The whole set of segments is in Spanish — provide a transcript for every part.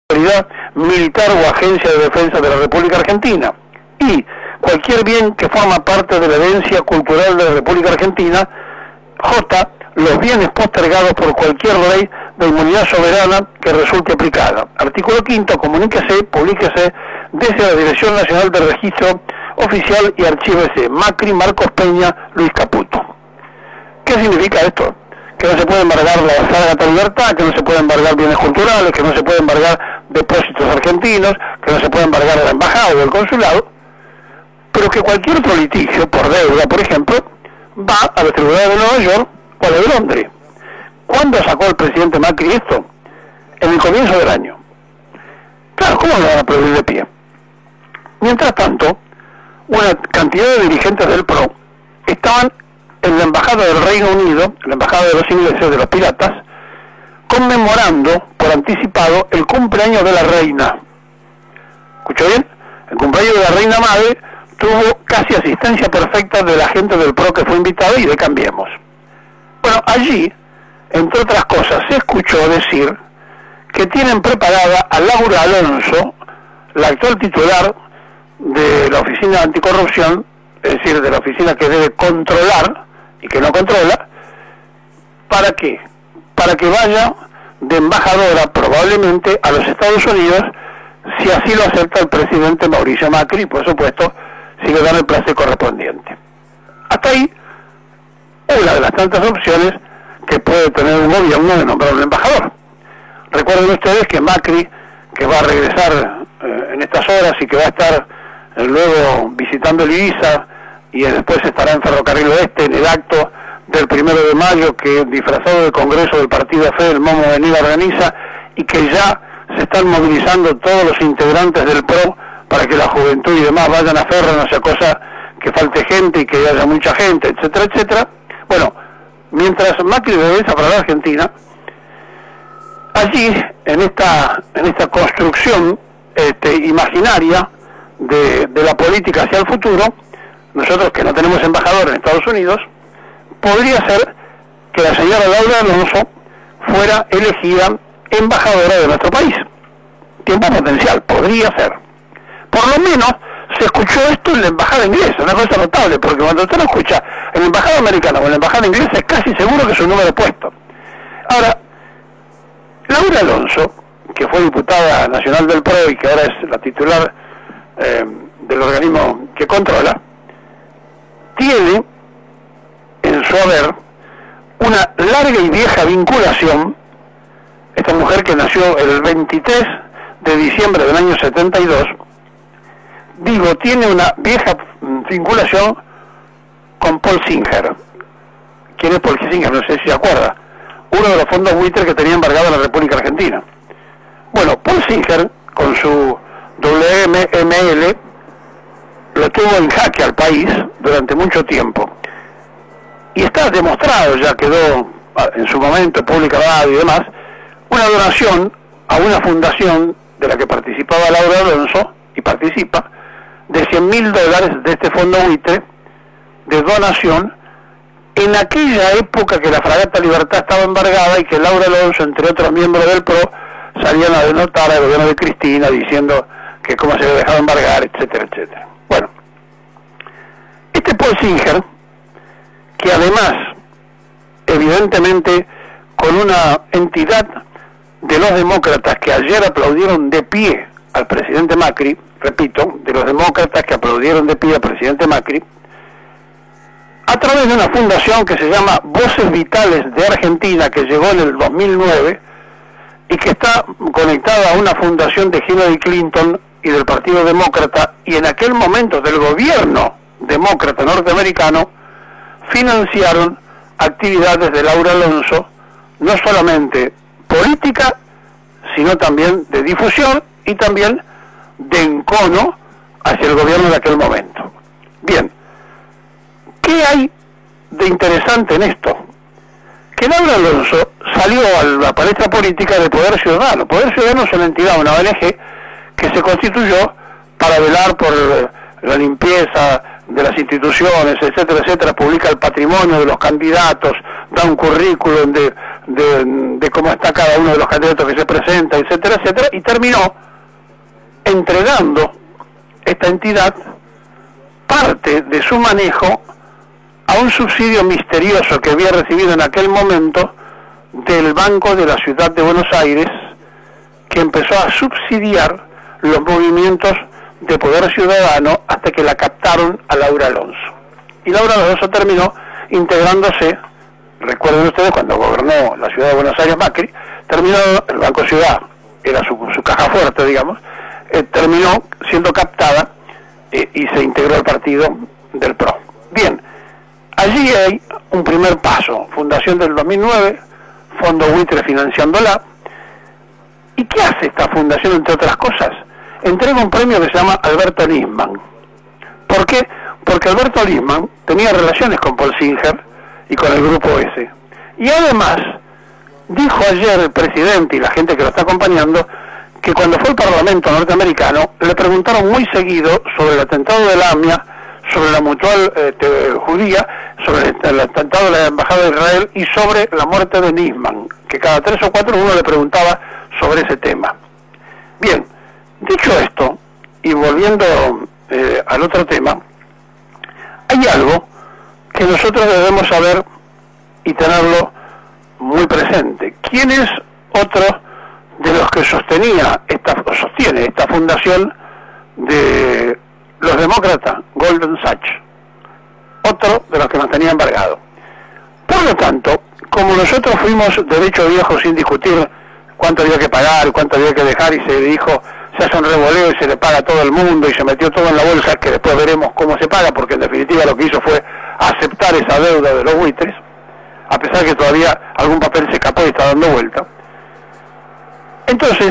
autoridad militar o agencia de defensa de la República Argentina. Y cualquier bien que forma parte de la herencia cultural de la República Argentina. J. Los bienes postergados por cualquier ley de inmunidad soberana que resulte aplicada. Artículo 5. Publíquese desde la Dirección Nacional de Registro Oficial y Archívese. Macri, Marcos Peña, Luis Caputo. ¿Qué significa esto? Que no se puede embargar la Sargata Libertad, que no se puede embargar bienes culturales, que no se puede embargar depósitos argentinos, que no se puede embargar la embajada o el consulado, pero que cualquier otro litigio por deuda, por ejemplo, va a los tribunales de Nueva York o a los de Londres. ¿Cuándo sacó el presidente Macri esto? En el comienzo del año. Claro, ¿cómo lo van a prohibir de pie? Mientras tanto, una cantidad de dirigentes del PRO estaban en la embajada del Reino Unido, la embajada de los ingleses, de los piratas, conmemorando por anticipado el cumpleaños de la reina. ¿Escuchó bien? El cumpleaños de la reina madre tuvo casi asistencia perfecta de la gente del PRO que fue invitada y de Cambiemos. Bueno, allí, entre otras cosas, se escuchó decir que tienen preparada a Laura Alonso, la actual titular de la Oficina Anticorrupción, es decir, de la oficina que debe controlar y que no controla. ¿Para qué? Para que vaya de embajadora probablemente a los Estados Unidos, si así lo acepta el presidente Mauricio Macri, y por supuesto, si le dan el placer correspondiente. Hasta ahí, una de las tantas opciones que puede tener un gobierno de nombrar un embajador. Recuerden ustedes que Macri, que va a regresar en estas horas y que va a estar luego visitando el Ibiza, y después estará en Ferrocarril Oeste en el acto del 1 de mayo que disfrazado de Congreso del Partido Fe, el Momo Benítez organiza, y que ya se están movilizando todos los integrantes del PRO para que la juventud y demás vayan a Ferro, no sea cosa que falte gente y que haya mucha gente, etcétera, etcétera. Bueno, mientras Macri regresa para la Argentina, allí, en esta construcción imaginaria de la política hacia el futuro, nosotros que no tenemos embajador en Estados Unidos, podría ser que la señora Laura Alonso fuera elegida embajadora de nuestro país. Tiempo potencial, podría ser. Por lo menos se escuchó esto en la embajada inglesa, una cosa notable, porque cuando usted lo escucha en la embajada americana o en la embajada inglesa es casi seguro que es un número puesto. Ahora, Laura Alonso, que fue diputada nacional del PRO y que ahora es la titular del organismo que controla, tiene en su haber una larga y vieja vinculación. Esta mujer, que nació el 23 de diciembre del año 72, tiene una vieja vinculación con Paul Singer. ¿Quién es Paul Singer? No sé si se acuerda. Uno de los fondos buitres que tenía embargado la República Argentina. Bueno, Paul Singer, con su WML, lo tuvo en jaque al país durante mucho tiempo. Y está demostrado, ya quedó en su momento pública radio y demás, una donación a una fundación de la que participaba Laura Alonso, y participa, de $100.000 de este fondo buitre, de donación, en aquella época que la Fragata Libertad estaba embargada y que Laura Alonso, entre otros miembros del PRO, salían a denotar al gobierno de Cristina diciendo que cómo se le dejaba embargar, etcétera, etcétera. Bueno, este Paul Singer, que además, evidentemente, con una entidad de los demócratas que ayer aplaudieron de pie al presidente Macri, repito, de los demócratas que aplaudieron de pie al presidente Macri, a través de una fundación que se llama Voces Vitales de Argentina, que llegó en el 2009, y que está conectada a una fundación de Hillary Clinton y del Partido Demócrata, y en aquel momento del gobierno demócrata norteamericano, financiaron actividades de Laura Alonso, no solamente política, sino también de difusión y también de encono hacia el gobierno de aquel momento. Bien, ¿qué hay de interesante en esto? Que Laura Alonso salió a la palestra política de Poder Ciudadano. Poder Ciudadano es una entidad, una ONG, que se constituyó para velar por la limpieza de las instituciones, etcétera, etcétera, publica el patrimonio de los candidatos, da un currículum de de cómo está cada uno de los candidatos que se presenta, etcétera, etcétera, y terminó entregando esta entidad parte de su manejo a un subsidio misterioso que había recibido en aquel momento del Banco de la Ciudad de Buenos Aires, que empezó a subsidiar los movimientos de Poder Ciudadano hasta que la captaron a Laura Alonso. Y Laura Alonso terminó integrándose, recuerden ustedes, cuando gobernó la Ciudad de Buenos Aires Macri, terminó, el Banco Ciudad era su caja fuerte, digamos, terminó siendo captada y se integró al partido del PRO. Bien, allí hay un primer paso, fundación del 2009, Fondo Buitre financiándola. ¿Y qué hace esta fundación, entre otras cosas? Entrega un premio que se llama Alberto Nisman. ¿Por qué? Porque Alberto Nisman tenía relaciones con Paul Singer y con el Grupo S. Y además, dijo ayer el presidente y la gente que lo está acompañando, que cuando fue al Parlamento norteamericano, le preguntaron muy seguido sobre el atentado de la AMIA, sobre la Mutual Judía, sobre el atentado de la Embajada de Israel y sobre la muerte de Nisman, que cada 3 o 4 uno le preguntaba sobre ese tema. Bien, dicho esto, y volviendo al otro tema, hay algo que nosotros debemos saber y tenerlo muy presente. ¿Quién es otro de los que sostiene esta fundación de los demócratas? Goldman Sachs, otro de los que nos tenía embargado. Por lo tanto, como nosotros fuimos derecho viejo sin discutir cuánto había que pagar, cuánto había que dejar, y se dijo, se hace un revoleo y se le paga a todo el mundo y se metió todo en la bolsa, que después veremos cómo se paga, porque en definitiva lo que hizo fue aceptar esa deuda de los buitres, a pesar de que todavía algún papel se escapó y está dando vuelta. Entonces,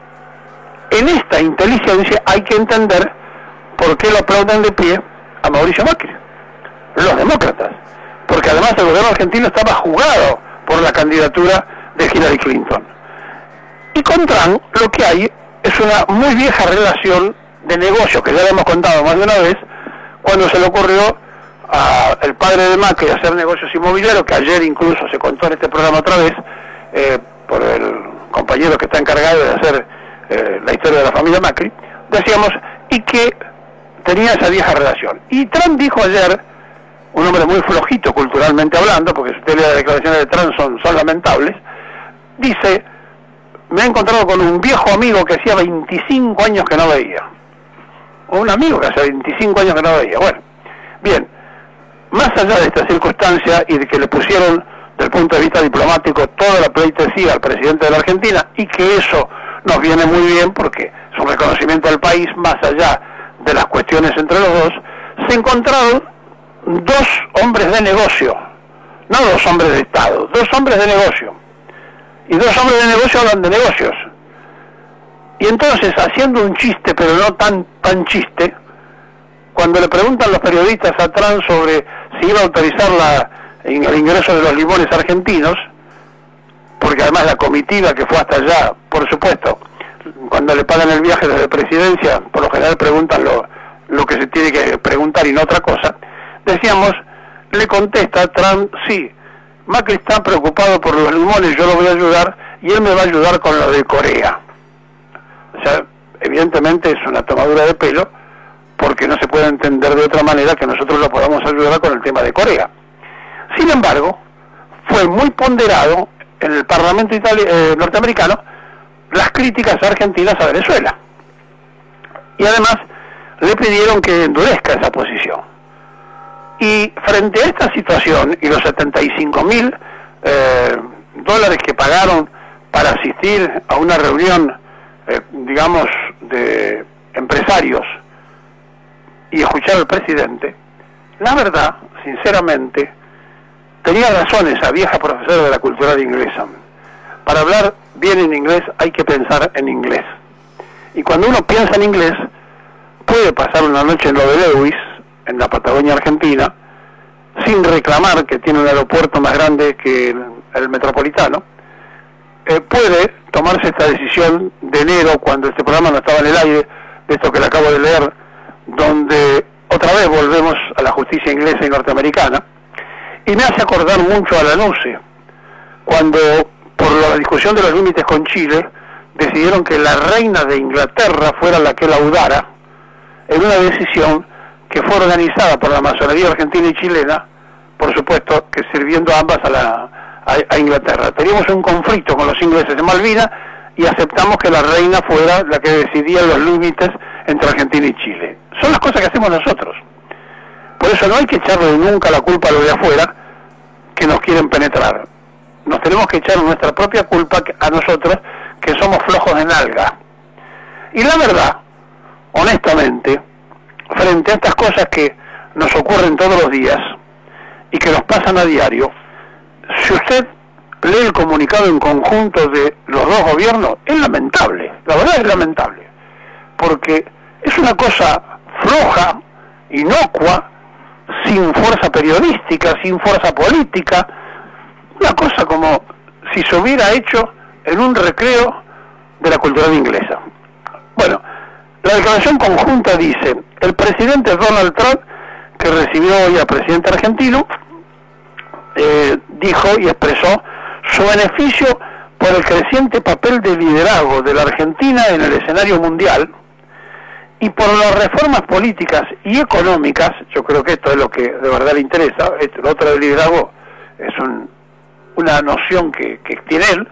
en esta inteligencia hay que entender por qué lo aplauden de pie a Mauricio Macri, los demócratas, porque además el gobierno argentino estaba jugado por la candidatura de Hillary Clinton. Y con Trump lo que hay es una muy vieja relación de negocio, que ya le hemos contado más de una vez, cuando se le ocurrió al padre de Macri hacer negocios inmobiliarios, que ayer incluso se contó en este programa otra vez, por el compañero que está encargado de hacer la historia de la familia Macri, decíamos, y que tenía esa vieja relación. Y Trump dijo ayer, un hombre muy flojito culturalmente hablando, porque si usted lee las declaraciones de Trump son lamentables, dice, me he encontrado con un viejo amigo que hacía 25 años que no veía. O un amigo que hacía 25 años que no veía. Bueno, bien, más allá de esta circunstancia y de que le pusieron, desde el punto de vista diplomático, toda la pleitesía al presidente de la Argentina, y que eso nos viene muy bien porque es un reconocimiento al país, más allá de las cuestiones entre los dos, se encontraron dos hombres de negocio, no dos hombres de Estado, dos hombres de negocio. Y dos hombres de negocio hablan de negocios. Y entonces, haciendo un chiste, pero no tan chiste, cuando le preguntan los periodistas a Trump sobre si iba a autorizar el ingreso de los limones argentinos, porque además la comitiva que fue hasta allá, por supuesto, cuando le pagan el viaje desde Presidencia, por lo general preguntan lo que se tiene que preguntar y no otra cosa, decíamos, le contesta Trump, sí, Macri está preocupado por los limones, yo lo voy a ayudar, y él me va a ayudar con lo de Corea. O sea, evidentemente es una tomadura de pelo, porque no se puede entender de otra manera que nosotros lo podamos ayudar con el tema de Corea. Sin embargo, fue muy ponderado en el Parlamento norteamericano las críticas argentinas a Venezuela. Y además le pidieron que endurezca esa posición. Y frente a esta situación y los 75.000 dólares que pagaron para asistir a una reunión, digamos, de empresarios y escuchar al presidente, la verdad, sinceramente, tenía razón esa vieja profesora de la cultura inglesa. Para hablar bien en inglés hay que pensar en inglés. Y cuando uno piensa en inglés, puede pasar una noche en lo de Lewis, en la Patagonia Argentina, sin reclamar que tiene un aeropuerto más grande que el metropolitano, puede tomarse esta decisión de enero, cuando este programa no estaba en el aire, de esto que le acabo de leer, donde otra vez volvemos a la justicia inglesa y norteamericana, y me hace acordar mucho a la NUCE, cuando por la discusión de los límites con Chile decidieron que la reina de Inglaterra fuera la que laudara, en una decisión que fue organizada por la masonería argentina y chilena, por supuesto que sirviendo ambas a Inglaterra. Teníamos un conflicto con los ingleses en Malvinas y aceptamos que la reina fuera la que decidía los límites entre Argentina y Chile. Son las cosas que hacemos nosotros. Por eso no hay que echarle nunca la culpa a los de afuera que nos quieren penetrar. Nos tenemos que echar nuestra propia culpa a nosotros, que somos flojos de nalga. Y la verdad, honestamente, frente a estas cosas que nos ocurren todos los días y que nos pasan a diario, si usted lee el comunicado en conjunto de los dos gobiernos, es lamentable, la verdad es lamentable, porque es una cosa floja, inocua, sin fuerza periodística, sin fuerza política, una cosa como si se hubiera hecho en un recreo de la cultura inglesa. Bueno, la declaración conjunta dice: el presidente Donald Trump, que recibió hoy al presidente argentino, dijo y expresó su beneficio por el creciente papel de liderazgo de la Argentina en el escenario mundial y por las reformas políticas y económicas. Yo creo que esto es lo que de verdad le interesa. Lo otro del liderazgo es una noción que tiene él,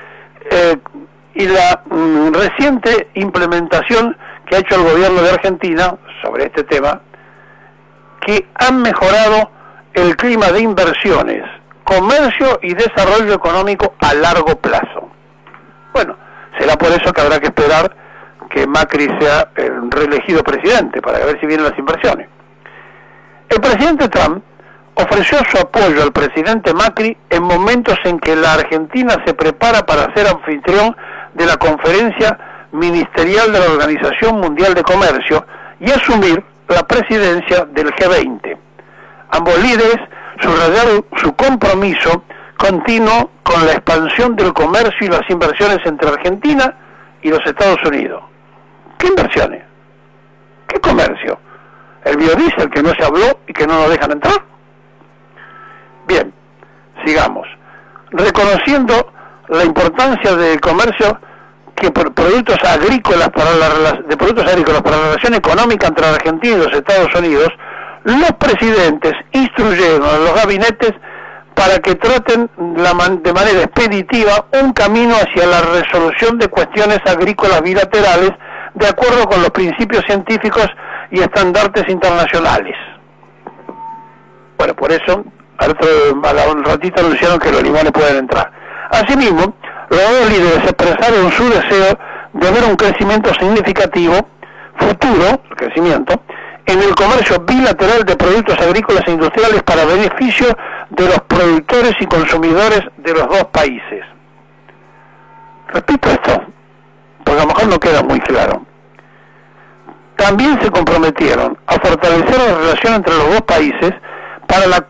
y la reciente implementación que ha hecho el gobierno de Argentina sobre este tema, que han mejorado el clima de inversiones, comercio y desarrollo económico a largo plazo. Bueno, será por eso que habrá que esperar que Macri sea reelegido presidente, para ver si vienen las inversiones. El presidente Trump ofreció su apoyo al presidente Macri en momentos en que la Argentina se prepara para ser anfitrión de la conferencia ministerial de la Organización Mundial de Comercio y asumir la presidencia del G20. Ambos líderes subrayaron su compromiso continuo con la expansión del comercio y las inversiones entre Argentina y los Estados Unidos. ¿Qué inversiones? ¿Qué comercio? ¿El biodiesel que no se habló y que no nos dejan entrar? Bien, sigamos. Reconociendo la importancia del comercio que por productos agrícolas para la relación económica entre la Argentina y los Estados Unidos, los presidentes instruyeron a los gabinetes para que traten de manera expeditiva un camino hacia la resolución de cuestiones agrícolas bilaterales de acuerdo con los principios científicos y estandartes internacionales. Bueno, por eso a un ratito anunciaron que los limones pueden entrar. Asimismo, los dos líderes expresaron su deseo de ver un crecimiento significativo, futuro, crecimiento, en el comercio bilateral de productos agrícolas e industriales para beneficio de los productores y consumidores de los dos países. Repito esto, porque a lo mejor no queda muy claro. También se comprometieron a fortalecer la relación entre los dos países para la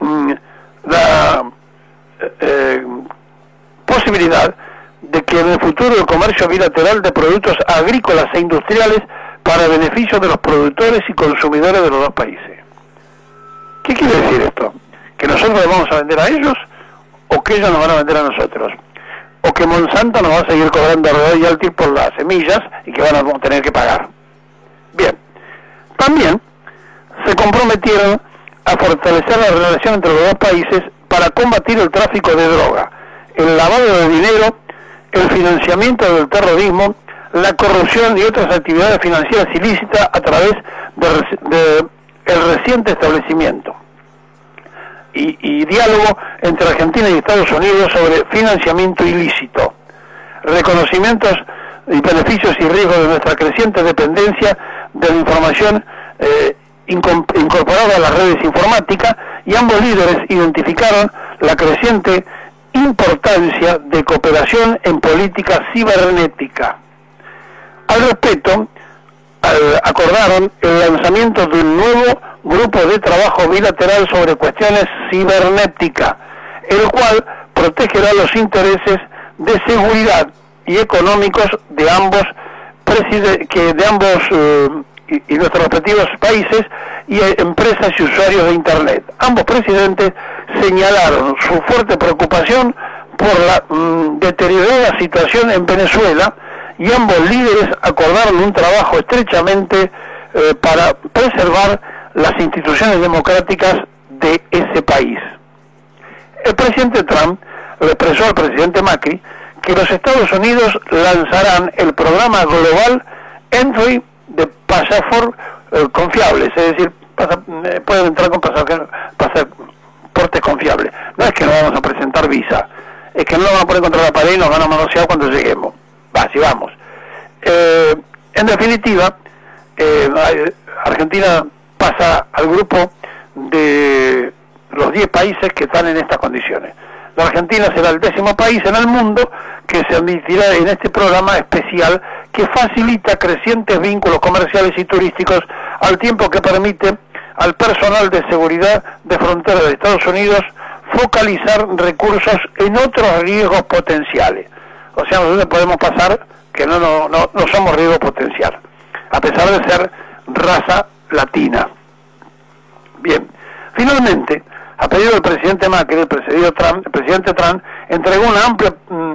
posibilidad de que en el futuro el comercio bilateral de productos agrícolas e industriales para beneficio de los productores y consumidores de los dos países. ¿Qué quiere decir esto? ¿Que nosotros les vamos a vender a ellos o que ellos nos van a vender a nosotros? ¿O que Monsanto nos va a seguir cobrando royalties por las semillas y que van a tener que pagar? Bien, también se comprometieron a fortalecer la relación entre los dos países para combatir el tráfico de droga, el lavado de dinero, el financiamiento del terrorismo, la corrupción y otras actividades financieras ilícitas a través de el reciente establecimiento y diálogo entre Argentina y Estados Unidos sobre financiamiento ilícito, reconocimientos y beneficios y riesgos de nuestra creciente dependencia de la información incorporada a las redes informáticas, y ambos líderes identificaron la creciente importancia de cooperación en política cibernética. Al respecto, acordaron el lanzamiento de un nuevo grupo de trabajo bilateral sobre cuestiones cibernéticas, el cual protegerá los intereses de seguridad y económicos de ambos y nuestros respectivos países y empresas y usuarios de Internet. Ambos presidentes señalaron su fuerte preocupación por la deteriorada situación en Venezuela, y ambos líderes acordaron un trabajo estrechamente para preservar las instituciones democráticas de ese país. El presidente Trump le expresó al presidente Macri que los Estados Unidos lanzarán el programa global Entry de pasaportes confiables, es decir, pueden entrar con pasaportes confiables. No es que no vamos a presentar visa, es que no lo vamos a poner contra la pared y nos van a manosear cuando lleguemos. Así vamos. En definitiva, Argentina pasa al grupo de los 10 países que están en estas condiciones. La Argentina será el 10º país en el mundo que se admitirá en este programa especial que facilita crecientes vínculos comerciales y turísticos, al tiempo que permite al personal de seguridad de frontera de Estados Unidos focalizar recursos en otros riesgos potenciales. O sea, nosotros podemos pasar que no somos riesgo potencial, a pesar de ser raza latina. Bien, finalmente, a pedido del presidente Macri, el presidente Trump entregó una amplia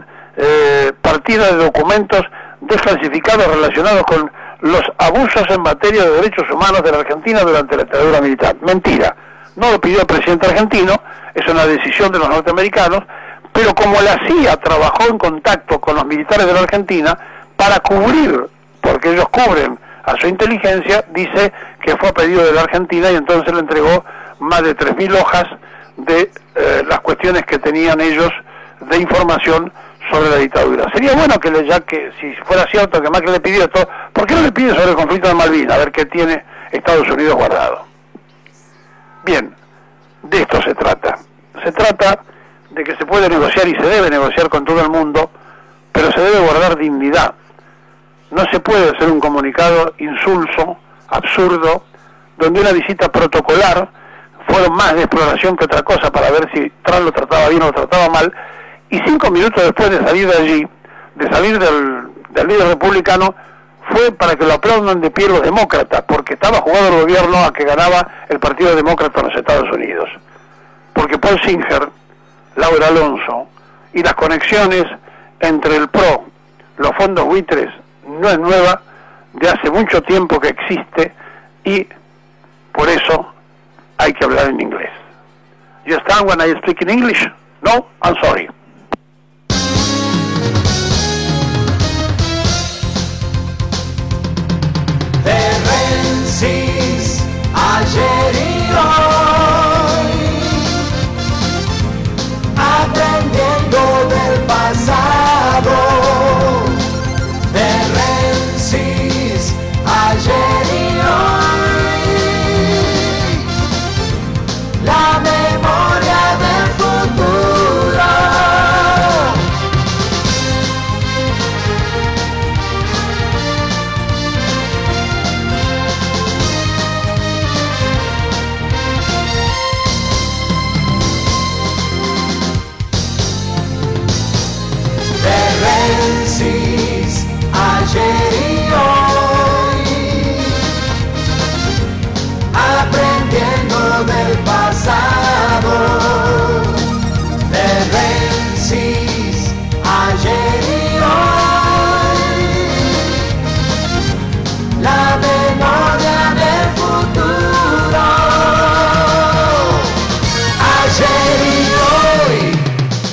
partida de documentos desclasificados relacionados con los abusos en materia de derechos humanos de la Argentina durante la dictadura militar. Mentira, no lo pidió el presidente argentino, es una decisión de los norteamericanos, pero como la CIA trabajó en contacto con los militares de la Argentina para cubrir, porque ellos cubren a su inteligencia, dice que fue a pedido de la Argentina y entonces le entregó más de 3.000 hojas de las cuestiones que tenían ellos de información sobre la dictadura. Sería bueno que ya que si fuera cierto que Macri le pidió esto, ¿por qué no le pide sobre el conflicto de Malvinas? A ver qué tiene Estados Unidos guardado. Bien, de esto se trata. Se trata de que se puede negociar y se debe negociar con todo el mundo, pero se debe guardar dignidad. No se puede hacer un comunicado insulso, absurdo, donde una visita protocolar fueron más de exploración que otra cosa para ver si Trump lo trataba bien o lo trataba mal, y 5 minutos después de salir de allí, de salir del líder republicano, fue para que lo aplaudan de pie los demócratas, porque estaba jugado el gobierno a que ganaba el Partido Demócrata en los Estados Unidos. Porque Paul Singer, Laura Alonso y las conexiones entre el PRO, los fondos buitres, no es nueva, de hace mucho tiempo que existe, y por eso hay que hablar en inglés. You understand when I speak in English? No? I'm sorry. Rensis, ayer y hoy, aprendiendo del pasado. Rensis, ayer y hoy, la memoria del futuro. Rensis, ayer y hoy, aprendiendo del pasado. Rensis, ayer y hoy, la memoria del futuro. Ayer y hoy.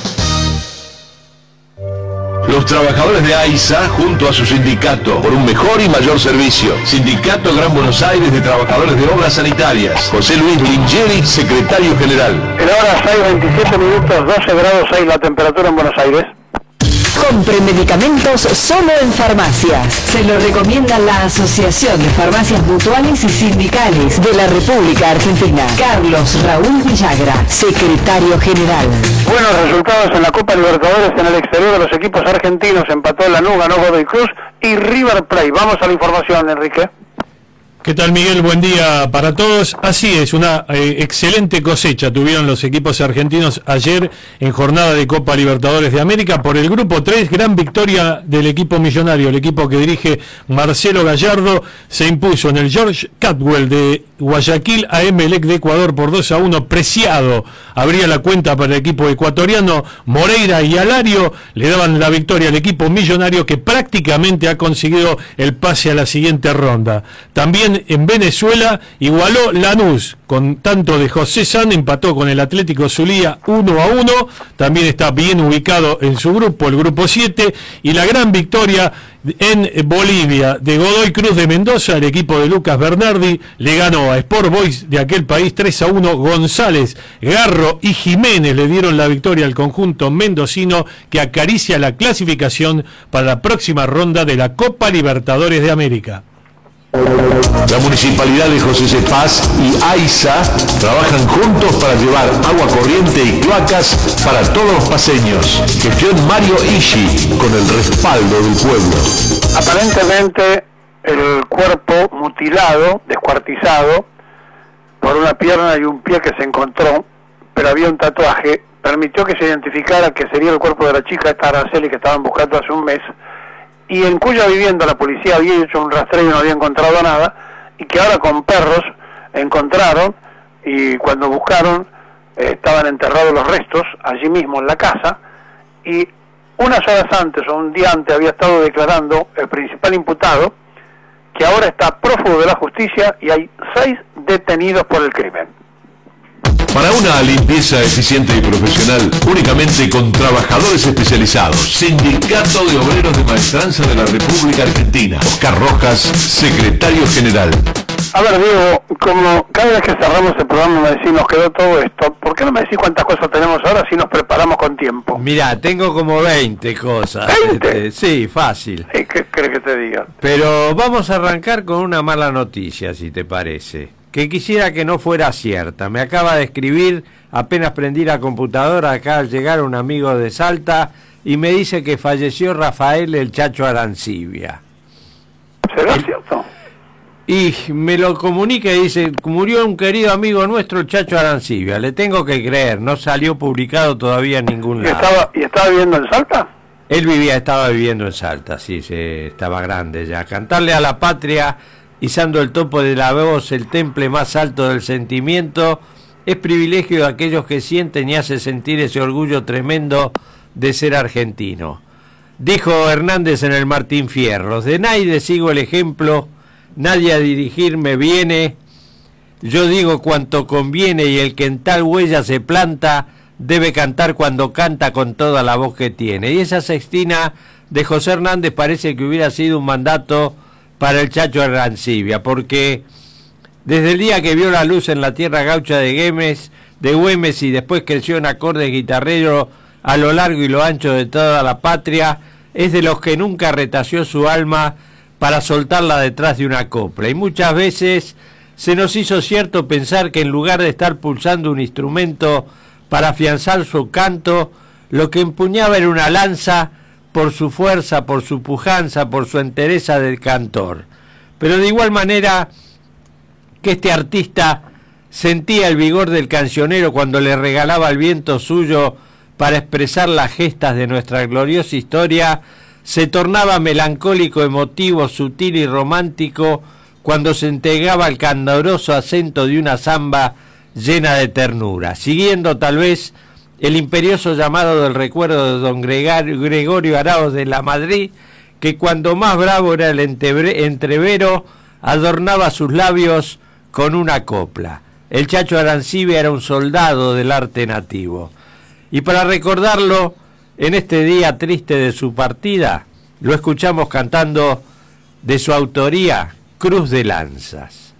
Los trabajadores de AISA, junto a su sindicato, por un mejor y mayor servicio. Sindicato Gran Buenos Aires de Trabajadores de Obras Sanitarias. José Luis Lingeri, secretario general. En la hora 6:27 minutos, 12 grados 6 la temperatura en Buenos Aires. Compre medicamentos solo en farmacias. Se lo recomienda la Asociación de Farmacias Mutuales y Sindicales de la República Argentina. Carlos Raúl Villagra, secretario general. Buenos resultados en la Copa Libertadores en el exterior de los equipos argentinos. Empató Lanús, ganó Godoy Cruz y River Plate. Vamos a la información, Enrique. ¿Qué tal, Miguel? Buen día para todos. Así es, una excelente cosecha tuvieron los equipos argentinos ayer en jornada de Copa Libertadores de América. Por el grupo 3, gran victoria del equipo millonario, el equipo que dirige Marcelo Gallardo, se impuso en el George Cadwell de Guayaquil a Emelec de Ecuador por 2-1. Preciado abría la cuenta para el equipo ecuatoriano. Moreira y Alario le daban la victoria al equipo millonario, que prácticamente ha conseguido el pase a la siguiente ronda. También en Venezuela igualó Lanús con tanto de José San, empató con el Atlético Zulia 1-1. También está bien ubicado en su grupo, el grupo 7, y la gran victoria en Bolivia de Godoy Cruz de Mendoza. El equipo de Lucas Bernardi le ganó a Sport Boys de aquel país 3-1. González, Garro y Jiménez le dieron la victoria al conjunto mendocino, que acaricia la clasificación para la próxima ronda de la Copa Libertadores de América. La Municipalidad de José C. Paz y AISA trabajan juntos para llevar agua corriente y cloacas para todos los paseños. Gestión Mario Ishi, con el respaldo del pueblo. Aparentemente el cuerpo mutilado, descuartizado, por una pierna y un pie que se encontró, pero había un tatuaje, permitió que se identificara que sería el cuerpo de la chica, esta Araceli, que estaban buscando hace un mes, y en cuya vivienda la policía había hecho un rastreo y no había encontrado nada, y que ahora con perros encontraron, y cuando buscaron estaban enterrados los restos allí mismo en la casa, y unas horas antes o un día antes había estado declarando el principal imputado, que ahora está prófugo de la justicia, y hay 6 detenidos por el crimen. Para una limpieza eficiente y profesional, únicamente con trabajadores especializados. Sindicato de Obreros de Maestranza de la República Argentina. Oscar Rojas, secretario general. A ver, Diego, como cada vez que cerramos el programa me decís, nos quedó todo esto, ¿por qué no me decís cuántas cosas tenemos ahora si nos preparamos con tiempo? Mirá, tengo como 20 cosas. ¿20? Sí, fácil. ¿Qué crees que te diga? Pero vamos a arrancar con una mala noticia, si te parece, que quisiera que no fuera cierta. Me acaba de escribir, apenas prendí la computadora acá al llegar, un amigo de Salta, y me dice que falleció Rafael el Chacho Arancibia. ¿Será cierto? Y me lo comunica y dice, murió un querido amigo nuestro, el Chacho Arancibia. Le tengo que creer, no salió publicado todavía en ningún lado. ¿Y estaba viviendo en Salta? Él estaba viviendo en Salta, sí, estaba grande ya. Cantarle a la patria, izando el topo de la voz, el temple más alto del sentimiento, es privilegio de aquellos que sienten y hace sentir ese orgullo tremendo de ser argentino. Dijo Hernández en el Martín Fierros, de nadie sigo el ejemplo, nadie a dirigirme viene, yo digo cuanto conviene y el que en tal huella se planta debe cantar cuando canta con toda la voz que tiene. Y esa sextina de José Hernández parece que hubiera sido un mandato para el Chacho Arancibia, porque desde el día que vio la luz en la tierra gaucha de Güemes y después creció en acordes guitarrero a lo largo y lo ancho de toda la patria, es de los que nunca retació su alma para soltarla detrás de una copla. Y muchas veces se nos hizo cierto pensar que en lugar de estar pulsando un instrumento para afianzar su canto, lo que empuñaba era una lanza por su fuerza, por su pujanza, por su entereza del cantor. Pero de igual manera que este artista sentía el vigor del cancionero cuando le regalaba al viento suyo para expresar las gestas de nuestra gloriosa historia, se tornaba melancólico, emotivo, sutil y romántico cuando se entregaba al candoroso acento de una samba llena de ternura, siguiendo tal vez el imperioso llamado del recuerdo de don Gregorio Arauz de la Madrid, que cuando más bravo era el entrevero, adornaba sus labios con una copla. El Chacho Arancibia era un soldado del arte nativo. Y para recordarlo, en este día triste de su partida, lo escuchamos cantando de su autoría, Cruz de Lanzas.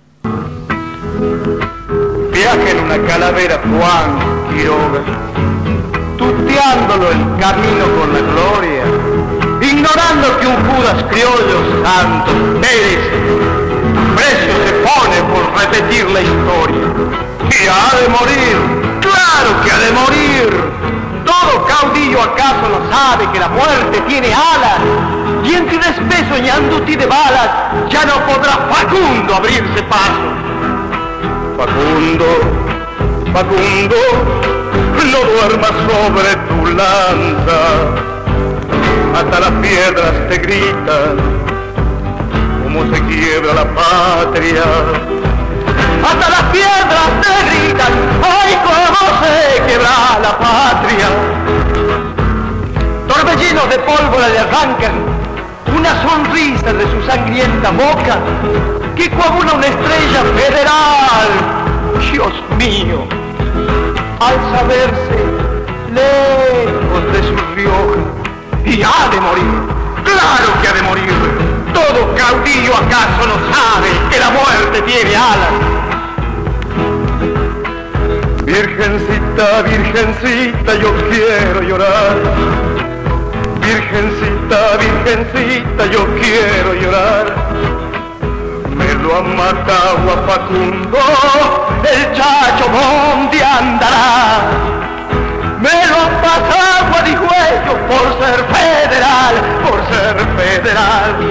Viaja en una calavera Juan Quiroga, tuteándolo el camino por la gloria, ignorando que un Judas criollo, Santos Pérez, precio se pone por repetir la historia. Y ha de morir, claro que ha de morir. Todo caudillo acaso no sabe que la muerte tiene alas, y en tu despeso soñándote de balas, ya no podrá Facundo abrirse paso. Facundo, Facundo, no duermas sobre tu lanza, hasta las piedras te gritan, como se quiebra la patria. hasta las piedras te gritan, ¡ay, cómo se quebra la patria! Torbellinos de pólvora le arrancan una sonrisa de su sangrienta boca que coagula una estrella federal. Dios mío, al saberse lejos de su Rioja, y ha de morir, claro que ha de morir. Todo caudillo acaso no sabe que la muerte tiene alas. Virgencita, virgencita, yo quiero llorar. Virgencita, virgencita, yo quiero llorar. Me lo ha matado a Facundo, el Chacho ¿dónde andará? Me lo han pasado a Digüello por ser federal, por ser federal.